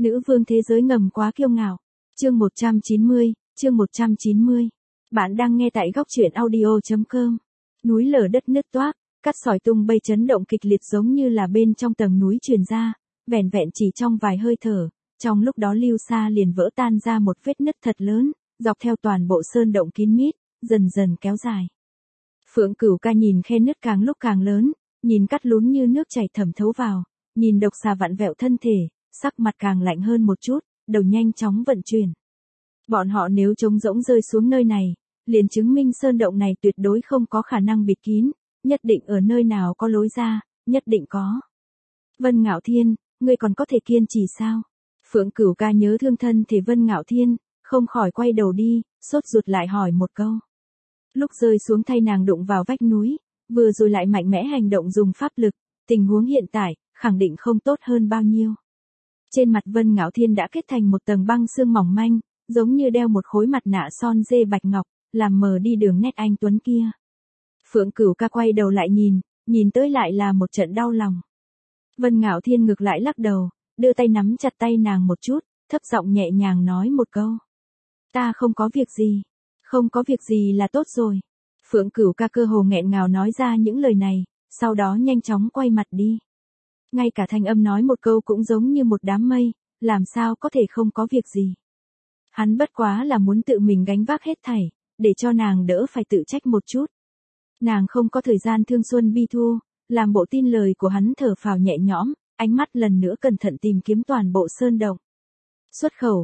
Nữ vương thế giới ngầm quá kiêu ngạo. Chương 190. Bạn đang nghe tại góc truyện audio.com. Núi lở đất nứt toác, cát sỏi tung bay chấn động kịch liệt giống như là bên trong tầng núi truyền ra, vẻn vẹn chỉ trong vài hơi thở, trong lúc đó Lưu Sa liền vỡ tan ra một vết nứt thật lớn, dọc theo toàn bộ sơn động kín mít, dần dần kéo dài. Phượng Cửu Ca nhìn khe nứt càng lúc càng lớn, nhìn cát lún như nước chảy thẩm thấu vào, nhìn độc xà vặn vẹo thân thể, sắc mặt càng lạnh hơn một chút, đầu nhanh chóng vận chuyển. Bọn họ nếu trống rỗng rơi xuống nơi này, liền chứng minh sơn động này tuyệt đối không có khả năng bịt kín, nhất định ở nơi nào có lối ra, nhất định có. Vân Ngạo Thiên, ngươi còn có thể kiên trì sao? Phượng Cửu Ca nhớ thương thân thể Vân Ngạo Thiên, không khỏi quay đầu đi, sốt ruột lại hỏi một câu. Lúc rơi xuống thay nàng đụng vào vách núi, vừa rồi lại mạnh mẽ hành động dùng pháp lực, tình huống hiện tại, khẳng định không tốt hơn bao nhiêu. Trên mặt Vân Ngạo Thiên đã kết thành một tầng băng xương mỏng manh, giống như đeo một khối mặt nạ son dê bạch ngọc, làm mờ đi đường nét anh tuấn kia. Phượng Cửu Ca quay đầu lại nhìn tới lại là một trận đau lòng. Vân Ngạo Thiên ngược lại lắc đầu, đưa tay nắm chặt tay nàng một chút, thấp giọng nhẹ nhàng nói một câu. Ta không có việc gì. Không có việc gì là tốt rồi. Phượng Cửu Ca cơ hồ nghẹn ngào nói ra những lời này, sau đó nhanh chóng quay mặt đi. Ngay cả thanh âm nói một câu cũng giống như một đám mây, làm sao có thể không có việc gì. Hắn bất quá là muốn tự mình gánh vác hết thảy, để cho nàng đỡ phải tự trách một chút. Nàng không có thời gian thương xuân bi thu, làm bộ tin lời của hắn thở phào nhẹ nhõm, ánh mắt lần nữa cẩn thận tìm kiếm toàn bộ sơn động. Xuất khẩu,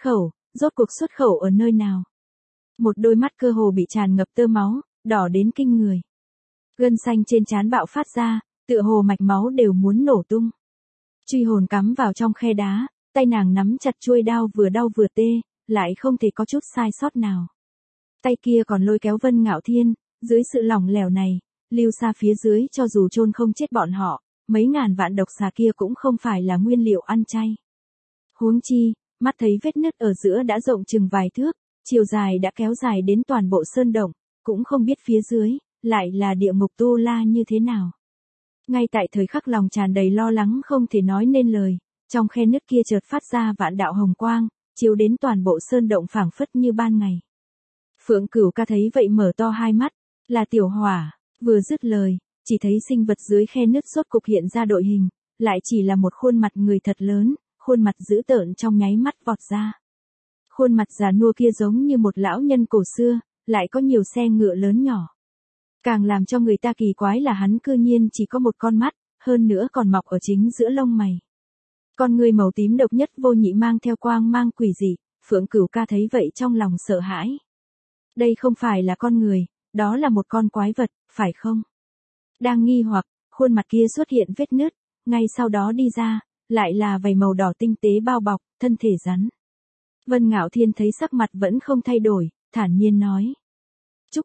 rốt cuộc xuất khẩu ở nơi nào? Một đôi mắt cơ hồ bị tràn ngập tơ máu, đỏ đến kinh người. Gân xanh trên trán bạo phát ra, tựa hồ mạch máu đều muốn nổ tung. Truy hồn cắm vào trong khe đá, tay nàng nắm chặt chuôi đao vừa đau vừa tê, lại không thể có chút sai sót nào. Tay kia còn lôi kéo Vân Ngạo Thiên, dưới sự lỏng lẻo này, Lưu Sa phía dưới cho dù chôn không chết bọn họ, mấy ngàn vạn độc xà kia cũng không phải là nguyên liệu ăn chay. Huống chi, mắt thấy vết nứt ở giữa đã rộng chừng vài thước, chiều dài đã kéo dài đến toàn bộ sơn động, cũng không biết phía dưới, lại là địa ngục Tu La như thế nào. Ngay tại thời khắc lòng tràn đầy lo lắng không thể nói nên lời, trong khe nứt kia chợt phát ra vạn đạo hồng quang, chiếu đến toàn bộ sơn động phảng phất như ban ngày. Phượng Cửu Ca thấy vậy mở to hai mắt, là Tiểu Hỏa, vừa dứt lời, chỉ thấy sinh vật dưới khe nứt rốt cục hiện ra đội hình, lại chỉ là một khuôn mặt người thật lớn, khuôn mặt dữ tợn trong nháy mắt vọt ra. Khuôn mặt già nua kia giống như một lão nhân cổ xưa, lại có nhiều xe ngựa lớn nhỏ. Càng làm cho người ta kỳ quái là hắn cư nhiên chỉ có một con mắt, hơn nữa còn mọc ở chính giữa lông mày. Con người màu tím độc nhất vô nhị mang theo quang mang quỷ dị, Phượng Cửu Ca thấy vậy trong lòng sợ hãi. Đây không phải là con người, đó là một con quái vật, phải không? Đang nghi hoặc, khuôn mặt kia xuất hiện vết nứt, ngay sau đó đi ra, lại là vảy màu đỏ tinh tế bao bọc, thân thể rắn. Vân Ngạo Thiên thấy sắc mặt vẫn không thay đổi, thản nhiên nói. Trúc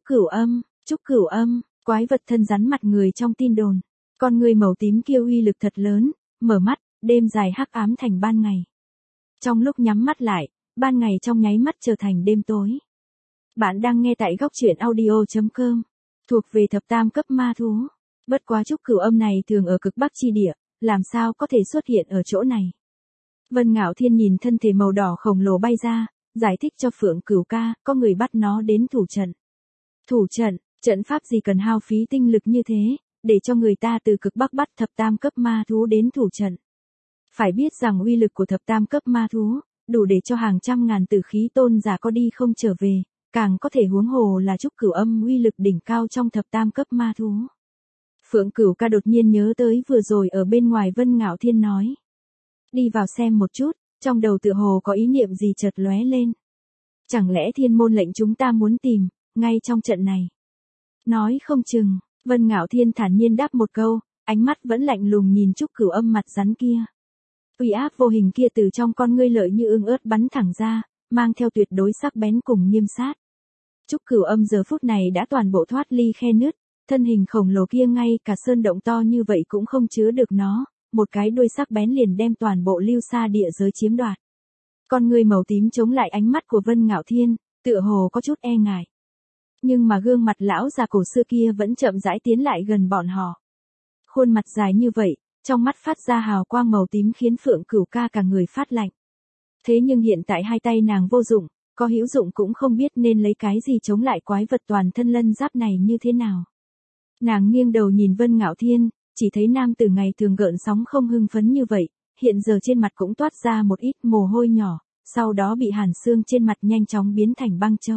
Cửu Âm, quái vật thân rắn mặt người trong tin đồn. Con người màu tím kia uy lực thật lớn, mở mắt, đêm dài hắc ám thành ban ngày. Trong lúc nhắm mắt lại, ban ngày trong nháy mắt trở thành đêm tối. Bạn đang nghe tại góc truyện audio.com, thuộc về thập tam cấp ma thú. Bất quá Trúc Cửu Âm này thường ở cực bắc chi địa, làm sao có thể xuất hiện ở chỗ này. Vân Ngạo Thiên nhìn thân thể màu đỏ khổng lồ bay ra, giải thích cho Phượng Cửu Ca, có người bắt nó đến thủ trận. Thủ trận, trận pháp gì cần hao phí tinh lực như thế, để cho người ta từ cực bắc bắt thập tam cấp ma thú đến thủ trận. Phải biết rằng uy lực của thập tam cấp ma thú, đủ để cho hàng trăm ngàn tử khí tôn giả có đi không trở về, càng có thể huống hồ là Trúc Cửu Âm uy lực đỉnh cao trong thập tam cấp ma thú. Phượng Cửu Ca đột nhiên nhớ tới vừa rồi ở bên ngoài Vân Ngạo Thiên nói. Đi vào xem một chút, trong đầu tựa hồ có ý niệm gì chợt lóe lên. Chẳng lẽ thiên môn lệnh chúng ta muốn tìm, ngay trong trận này? Nói không chừng, Vân Ngạo Thiên thản nhiên đáp một câu, ánh mắt vẫn lạnh lùng nhìn Trúc Cửu Âm mặt rắn kia. Uy áp vô hình kia từ trong con ngươi lợi như ương ớt bắn thẳng ra, mang theo tuyệt đối sắc bén cùng nghiêm sát. Trúc Cửu Âm giờ phút này đã toàn bộ thoát ly khe nứt, thân hình khổng lồ kia ngay cả sơn động to như vậy cũng không chứa được nó, một cái đuôi sắc bén liền đem toàn bộ Lưu Sa địa giới chiếm đoạt. Con người màu tím chống lại ánh mắt của Vân Ngạo Thiên, tựa hồ có chút e ngại. Nhưng mà gương mặt lão già cổ xưa kia vẫn chậm rãi tiến lại gần bọn họ. Khuôn mặt dài như vậy, trong mắt phát ra hào quang màu tím khiến Phượng Cửu Ca cả người phát lạnh. Thế nhưng hiện tại hai tay nàng vô dụng, có hữu dụng cũng không biết nên lấy cái gì chống lại quái vật toàn thân lân giáp này như thế nào. Nàng nghiêng đầu nhìn Vân Ngạo Thiên, chỉ thấy nam tử ngày thường gợn sóng không hưng phấn như vậy, hiện giờ trên mặt cũng toát ra một ít mồ hôi nhỏ, sau đó bị hàn xương trên mặt nhanh chóng biến thành băng châu.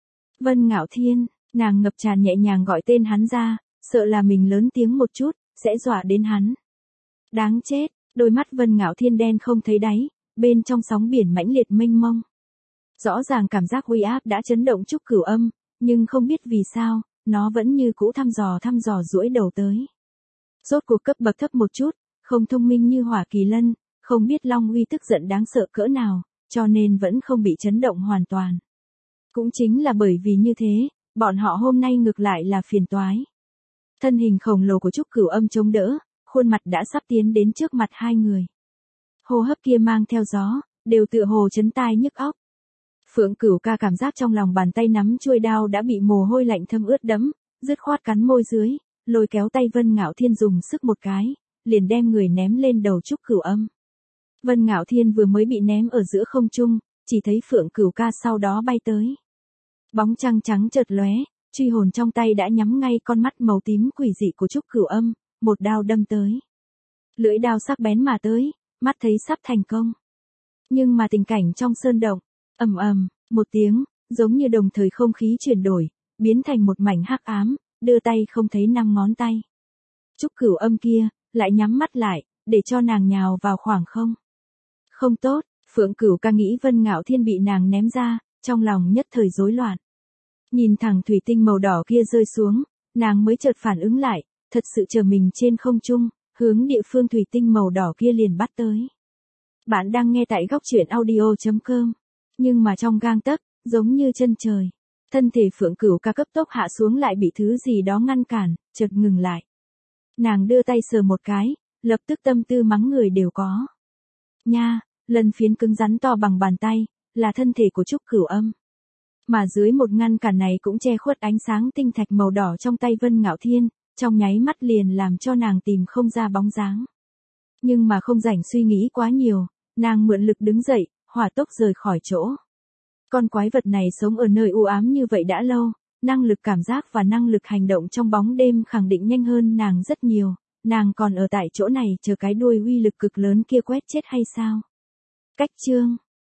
Vân Ngạo Thiên, nàng ngập tràn nhẹ nhàng gọi tên hắn ra, sợ là mình lớn tiếng một chút, sẽ dọa đến hắn. Đáng chết, đôi mắt Vân Ngạo Thiên đen không thấy đáy, bên trong sóng biển mãnh liệt mênh mông. Rõ ràng cảm giác uy áp đã chấn động Trúc Cửu Âm, nhưng không biết vì sao, nó vẫn như cũ thăm dò duỗi đầu tới. Rốt cuộc cấp bậc thấp một chút, không thông minh như Hỏa Kỳ Lân, không biết Long Uy tức giận đáng sợ cỡ nào, cho nên vẫn không bị chấn động hoàn toàn. Cũng chính là bởi vì như thế, bọn họ hôm nay ngược lại là phiền toái. Thân hình khổng lồ của Trúc Cửu Âm chống đỡ, khuôn mặt đã sắp tiến đến trước mặt hai người. Hô hấp kia mang theo gió, đều tựa hồ chấn tai nhức óc. Phượng Cửu Ca cảm giác trong lòng bàn tay nắm chuôi đao đã bị mồ hôi lạnh thấm ướt đẫm, dứt khoát cắn môi dưới, lôi kéo tay Vân Ngạo Thiên dùng sức một cái, liền đem người ném lên đầu Trúc Cửu Âm. Vân Ngạo Thiên vừa mới bị ném ở giữa không trung, chỉ thấy Phượng Cửu Ca sau đó bay tới. Bóng trăng trắng chợt lóe, truy hồn trong tay đã nhắm ngay con mắt màu tím quỷ dị của Trúc Cửu Âm, một đao đâm tới. Lưỡi đao sắc bén mà tới, mắt thấy sắp thành công. Nhưng mà tình cảnh trong sơn động, ầm ầm, một tiếng, giống như đồng thời không khí chuyển đổi, biến thành một mảnh hắc ám, đưa tay không thấy năm ngón tay. Trúc Cửu Âm kia, lại nhắm mắt lại, để cho nàng nhào vào khoảng không. Không tốt, Phượng Cửu Ca nghĩ Vân Ngạo Thiên bị nàng ném ra, trong lòng nhất thời rối loạn. Nhìn thẳng thủy tinh màu đỏ kia rơi xuống, nàng mới chợt phản ứng lại, thật sự chờ mình trên không trung, hướng địa phương thủy tinh màu đỏ kia liền bắt tới. Bạn đang nghe tại góc truyện audio.com. Nhưng mà trong gang tấc, giống như chân trời, thân thể Phượng Cửu Ca cấp tốc hạ xuống lại bị thứ gì đó ngăn cản, chợt ngừng lại. Nàng đưa tay sờ một cái, lập tức tâm tư mắng người đều có. Nha, lần phiến cứng rắn to bằng bàn tay, là thân thể của Trúc Cửu Âm. Mà dưới một ngăn cản này cũng che khuất ánh sáng tinh thạch màu đỏ trong tay Vân Ngạo Thiên, trong nháy mắt liền làm cho nàng tìm không ra bóng dáng. Nhưng mà không rảnh suy nghĩ quá nhiều, nàng mượn lực đứng dậy, hỏa tốc rời khỏi chỗ. Con quái vật này sống ở nơi u ám như vậy đã lâu, năng lực cảm giác và năng lực hành động trong bóng đêm khẳng định nhanh hơn nàng rất nhiều, nàng còn ở tại chỗ này chờ cái đuôi uy lực cực lớn kia quét chết hay sao? Cách chương